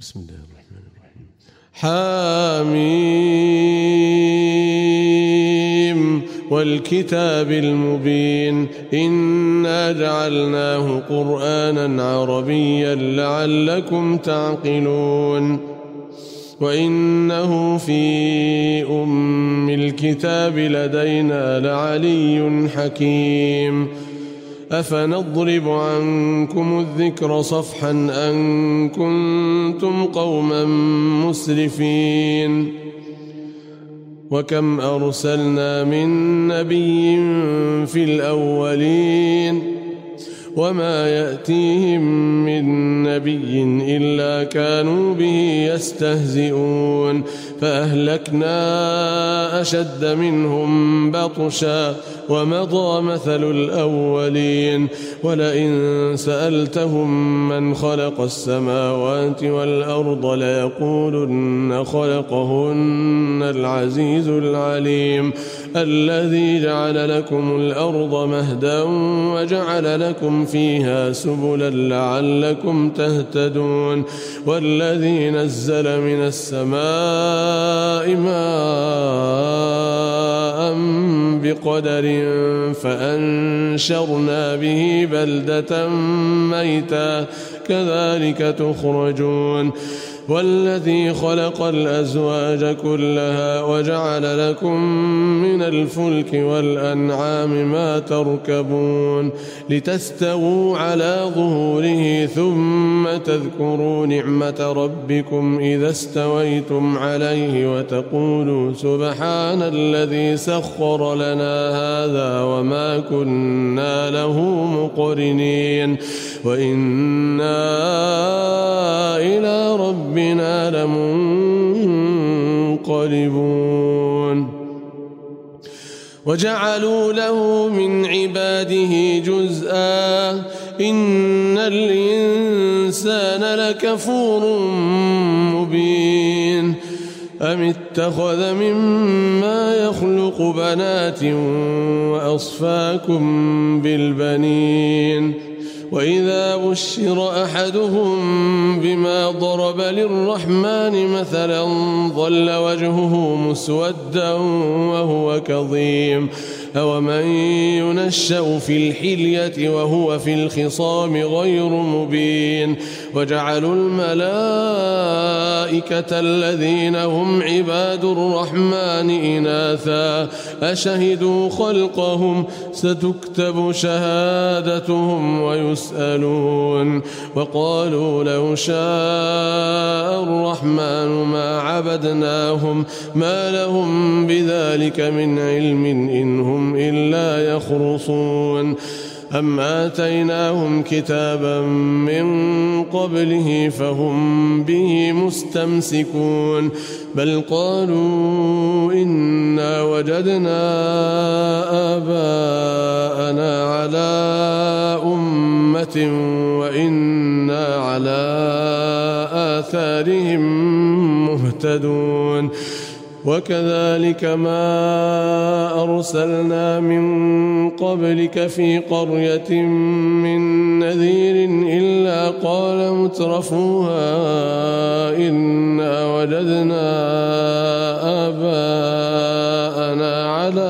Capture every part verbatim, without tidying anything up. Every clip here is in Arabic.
بسم الله الرحمن الرحيم. حاميم والكتاب المبين إنا جعلناه قرآنا عربيا لعلكم تعقلون وإنه في أم الكتاب لدينا لعلي حكيم أفنضرب عنكم الذكر صفحا أن كنتم قوما مسرفين وكم أرسلنا من نبي في الأولين وما يأتيهم من نبي إلا كانوا به يستهزئون فأهلكنا أشد منهم بطشا ومضى مثل الأولين ولئن سألتهم من خلق السماوات والأرض ليقولن خلقهن العزيز العليم الذي جعل لكم الأرض مهدا وجعل لكم فيها سبلا لعلكم تهتدون والذي نزل من السماء ماء بقدر فأنشرنا به بلدة ميتا كذلك تخرجون والذي خلق الأزواج كلها وجعل لكم من الفلك والأنعام ما تركبون لتستووا على ظهوره ثم تذكروا نعمة ربكم إذا استويتم عليه وتقولوا سبحان الذي سخر لنا هذا وما كنا له مقرنين وإنا إلى ربنا ربنا لمنقلبون وجعلوا له من عباده جزءا إن الإنسان لكفور مبين أم اتخذ مما يخلق بنات وأصفاكم بالبنين وإذا بشر أحدهم بما ضرب للرحمن مثلا ظل وجهه مسودا وهو كظيم أومن ينشأ في الحلية وهو في الخصام غير مبين وجعلوا الملائكة الذين هم عباد الرحمن إناثا أشهدوا خلقهم ستكتب شهادتهم ويسألون وقالوا لو شاء الرحمن ما عبدناهم ما لهم بذلك من علم إن هم إلا يخرصون أم آتيناهم كتابا من قبله فهم به مستمسكون بل قالوا إنا وجدنا آباءنا على أمة وإنا على آثارهم مهتدون وكذلك ما أرسلنا من قبلك في قرية من نذير إلا قال مترفوها إنا وجدنا آباءنا على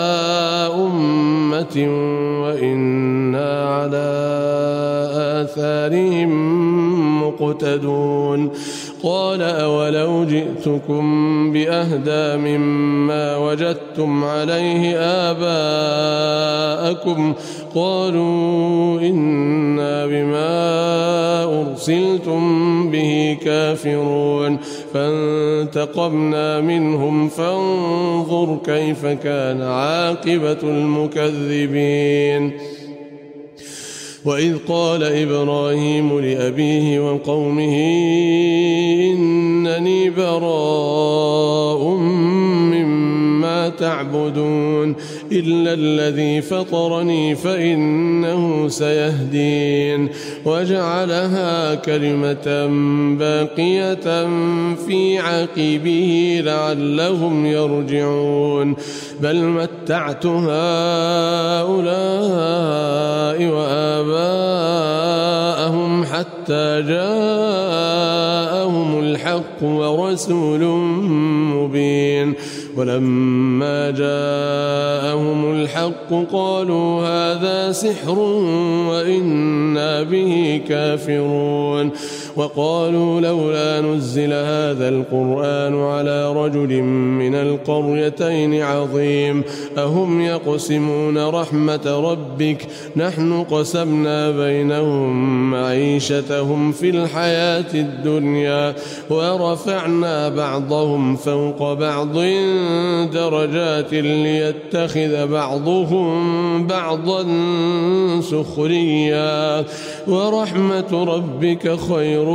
أمة وإنا على آثارهم مقتدون قال أولو جئتكم بأهدى مما وجدتم عليه آباءكم قالوا إنا بما أرسلتم به كافرون فانتقمنا منهم فانظر كيف كان عاقبة المكذبين وإذ قال إبراهيم لأبيه وقومه إنني براء مما تعبدون إلا الذي فطرني فإنه سيهدين وجعلها كلمة باقية في عقبه لعلهم يرجعون بل متعت هؤلاء وآباءهم حتى جاءهم الحق ورسول مبين. ولما جاءهم الحق قالوا هذا سحر وإنا به كافرون. وقالوا لولا نزل هذا القرآن على رجل من القريتين عظيم أهم يقسمون رحمة ربك نحن قسمنا بينهم معيشتهم في الحياة الدنيا ورفعنا بعضهم فوق بعض درجات ليتخذ بعضهم بعضا سخريا ورحمة ربك خير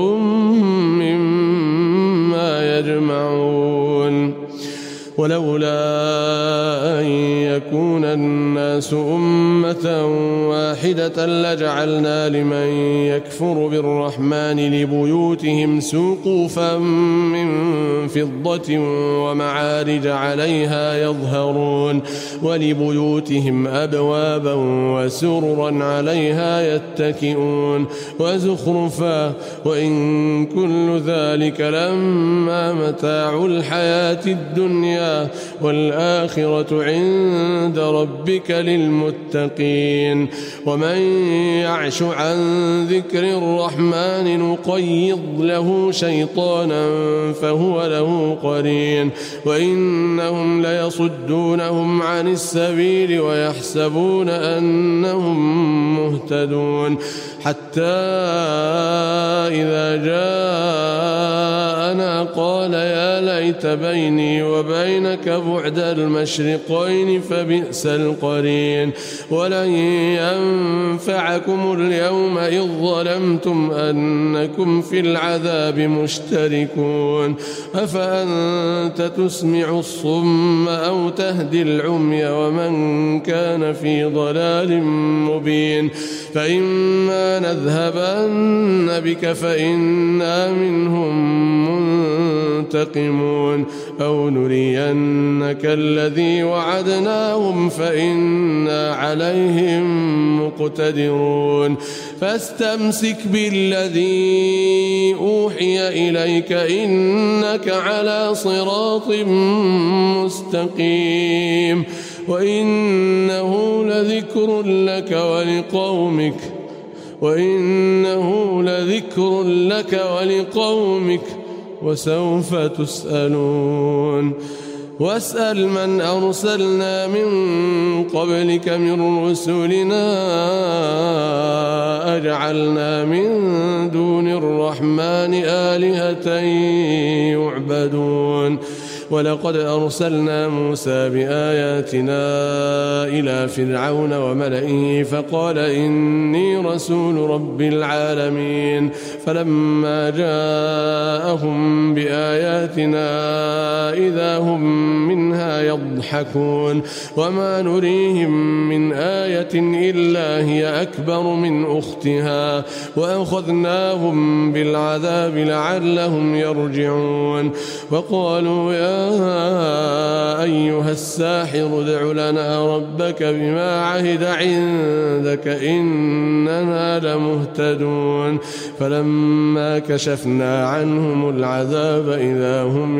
مما يجمعون. ولولا أن يكون الناس أمة واحدة لجعلنا لمن يكفر بالرحمن لبيوتهم سقفا من فضة ومعارج عليها يظهرون ولبيوتهم أبوابا وسررا عليها يتكئون وزخرفا وإن كل ذلك لما متاع الحياة الدنيا والآخرة عند ربك للمتقين. ومن يعش عن ذكر الرحمن نقيض له شيطانا فهو له قرين وإنهم ليصدونهم عن السبيل ويحسبون أنهم مهتدون حتى إذا جاءنا قال يا ليت بيني وبينك بعد المشرقين فبئس القرين. ولن ينفعكم اليوم إذ ظلمتم أنكم في العذاب مشتركون أفأنت تسمع الصم أو تهدي العمي ومن كان في ضلال مبين. فإما نذهبن بك فإنا منهم منتقمون أو نرينك الذي وعدناهم فإنا عليهم مقتدرون. فاستمسك بالذي أوحي إليك إنك على صراط مستقيم وإنه لذكر لك ولقومك وإنه لذكر لك ولقومك وسوف تسألون. واسأل من أرسلنا من قبلك من رسلنا أجعلنا من دون الرحمن آلهة يعبدون. ولقد أرسلنا موسى بآياتنا إلى فرعون وملئه فقال إني رسول رب العالمين. فلما جاءهم بآياتنا إذا هم منها يضحكون وما نريهم من آية إلا هي أكبر من أختها وأخذناهم بالعذاب لعلهم يرجعون. وقالوا يا أيها الساحر ادع لنا ربك بما عهد عندك إننا لمهتدون. فلما كشفنا عنهم العذاب إذا هم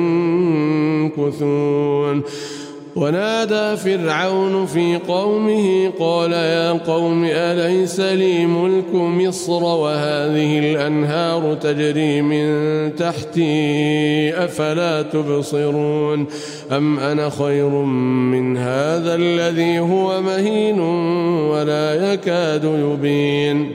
ينكثون. ونادى فرعون في قومه قال يا قوم أليس لي ملك مصر وهذه الأنهار تجري من تحتي أفلا تبصرون أم أنا خير من هذا الذي هو مهين ولا يكاد يبين.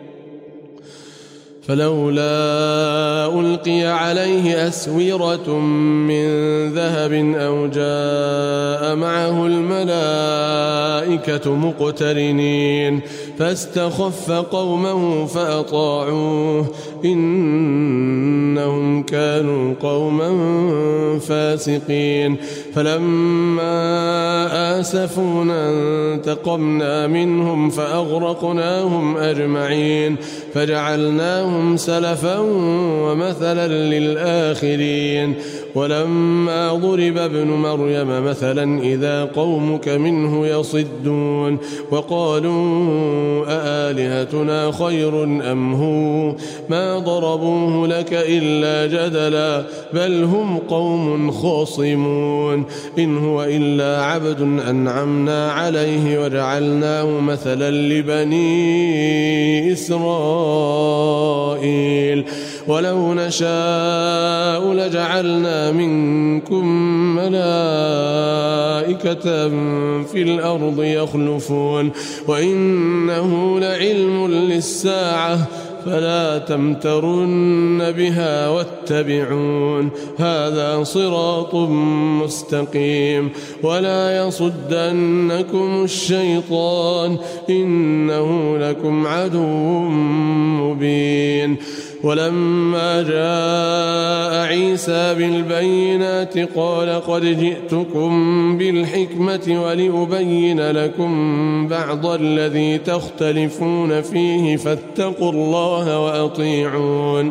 فلولا ألقي عليه أسورة من ذهب أو جاء معه الملائكة مقترنين فاستخف قومه فأطاعوه إنهم كانوا قوما فاسقين. فلما آسفونا انتقمنا منهم فأغرقناهم أجمعين فجعلناهم سلفا ومثلا للآخرين ولما ضرب ابن مريم مثلا إذا قومك منه يصدون وقالوا أآلهتنا خير أم هو ما ضربوه لك إلا جدلا بل هم قوم خاصمون إن هو إلا عبد أنعمنا عليه وجعلناه مثلا لبني إسرائيل ولو نشاء لجعلنا منكم ملائكة في الأرض يخلفون وإنه لعلم للساعة فلا تمترن بها واتبعون هذا صراط مستقيم ولا يصدنكم الشيطان إنه لكم عدو مبين ولما جاء عيسى بالبينات قال قد جئتكم بالحكمة ولأبين لكم بعض الذي تختلفون فيه فاتقوا الله وأطيعون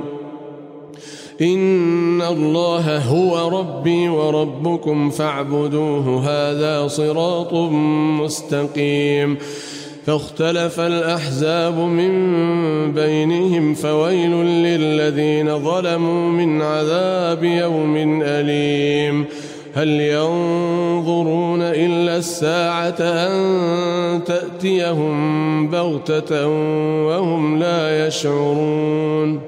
إن الله هو ربي وربكم فاعبدوه هذا صراط مستقيم فاختلف الأحزاب من بينهم فويل للذين ظلموا من عذاب يوم أليم هل ينظرون إلا الساعة أن تأتيهم بغتة وهم لا يشعرون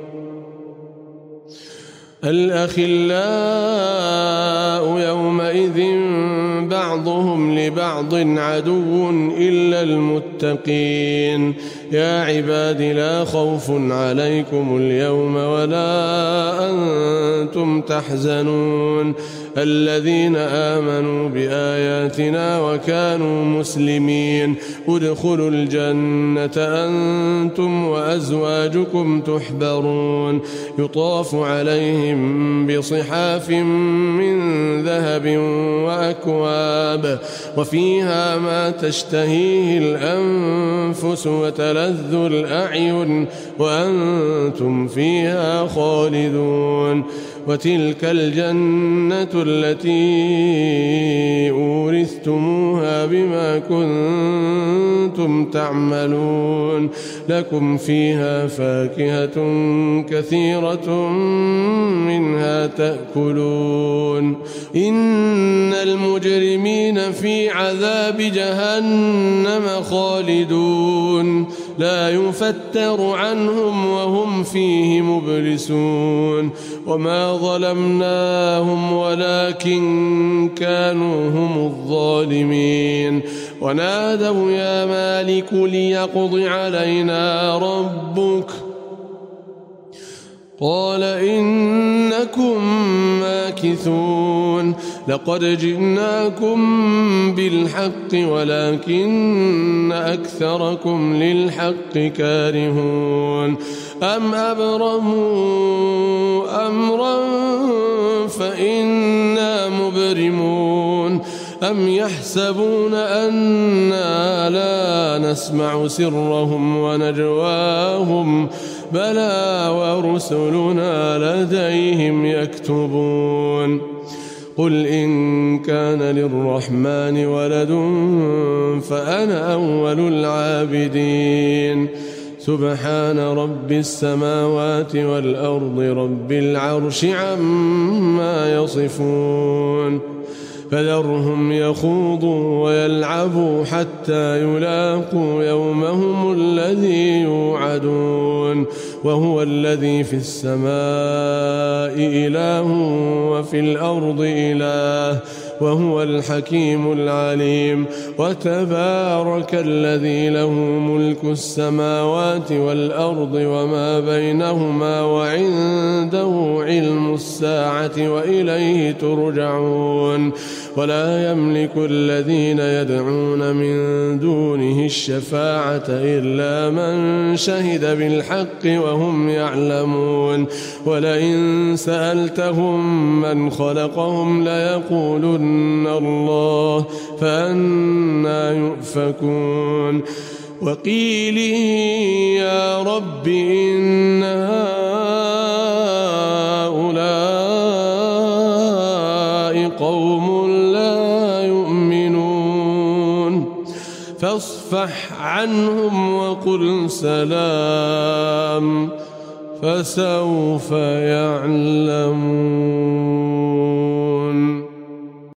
الأخلاء يومئذ بعضهم لبعض عدو إلا المتقين يا عباد لا خوف عليكم اليوم ولا أنتم تحزنون الذين آمنوا بآياتنا وكانوا مسلمين ادخلوا الجنة أنتم وأزواجكم تحبرون يطاف عليهم بصحاف من ذهب وأكواب وفيها ما تشتهيه الأنفس وتلذ الأعين وأنتم فيها خالدون وتلك الجنة التي أورثتموها بما كنتم تعملون لكم فيها فاكهة كثيرة منها تأكلون إن المجرمين في عذاب جهنم خالدون لا يفتر عنهم وهم فيه مبلسون وما ظلمناهم ولكن كانوا هم الظالمين ونادوا يا مالك ليقض علينا ربك قال إنكم ماكثون لقد جئناكم بالحق ولكن أكثركم للحق كارهون أم أبرموا أمرا فإنا مبرمون أم يحسبون أنا لا نسمع سرهم ونجواهم بلى ورسلنا لديهم يكتبون قل إن كان للرحمن ولد فأنا أول العابدين سبحان رب السماوات والأرض رب العرش عما يصفون فذرهم يخوضوا ويلعبوا حتى يلاقوا يومهم الذي يوعدون وهو الذي في السماء إله وفي الأرض إله وهو الحكيم العليم وتبارك الذي له ملك السماوات والأرض وما بينهما وعنده علم الساعة وإليه ترجعون ولا يملك الذين يدعون من دونه الشفاعة إلا من شهد بالحق وهم يعلمون ولئن سألتهم من خلقهم ليقولن إن الله فأنى يؤفكون وقيله يا رب إن هؤلاء قوم لا يؤمنون فاصفح عنهم وقل سلام فسوف يعلمون.